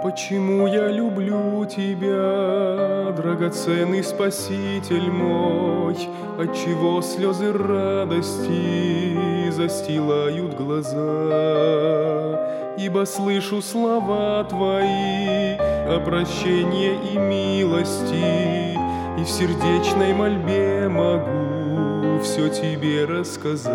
Почему я люблю тебя, драгоценный Спаситель мой? Отчего слезы радости застилают глаза? Ибо слышу слова Твои о прощении и милости, и в сердечной мольбе могу все Тебе рассказать.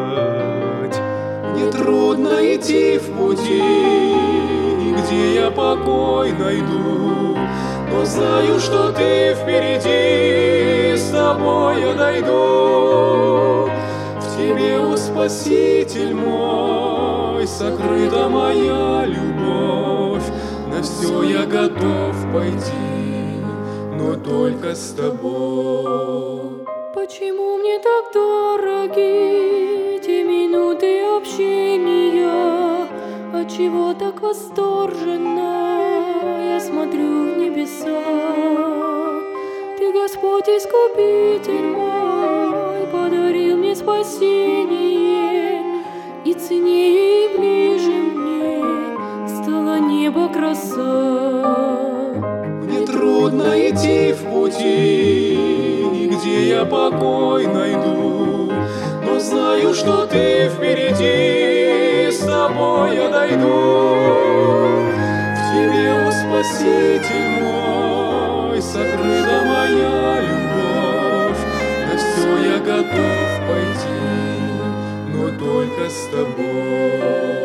Мне трудно идти в пути, где я покой найду, но знаю, что Ты впереди, с Тобой я дойду. В Тебе, о Спаситель мой, сокрыта моя любовь, на все я готов пойти, но только с Тобой. Почему мне так дороги те минуты общения? Отчего так восторженно я смотрю в небеса? Ты, Господь, Искупитель мой, подарил мне спасение, и ценнее и ближе мне стало небо краса. Мне трудно идти в пути, где я покой найду, но знаю, что Ты впереди, с Тобой я дойду. В Тебе, о Спаситель мой, сокрыта моя любовь, на все я готов пойти, но только с Тобой.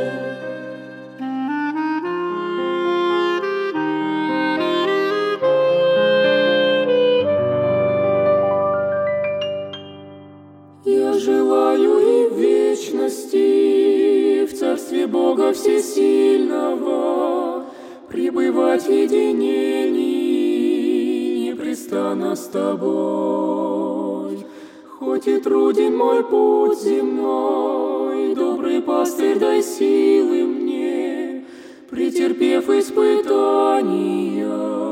Я желаю и в вечности, в Царстве Бога Всесильного, пребывать в единении непрестанно с Тобой. Хоть и труден мой путь земной, добрый пастырь, дай силы мне, претерпев испытания,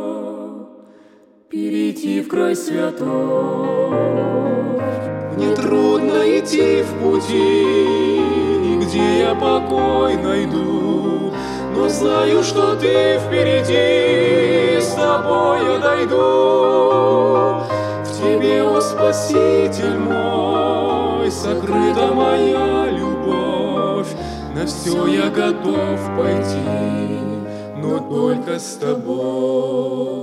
перейти в край святой. Мне трудно идти в пути, где я покой найду, но знаю, что Ты впереди, с Тобой я дойду. В Тебе, о Спаситель мой, сокрыта моя любовь, на все я готов пойти, но только с Тобой.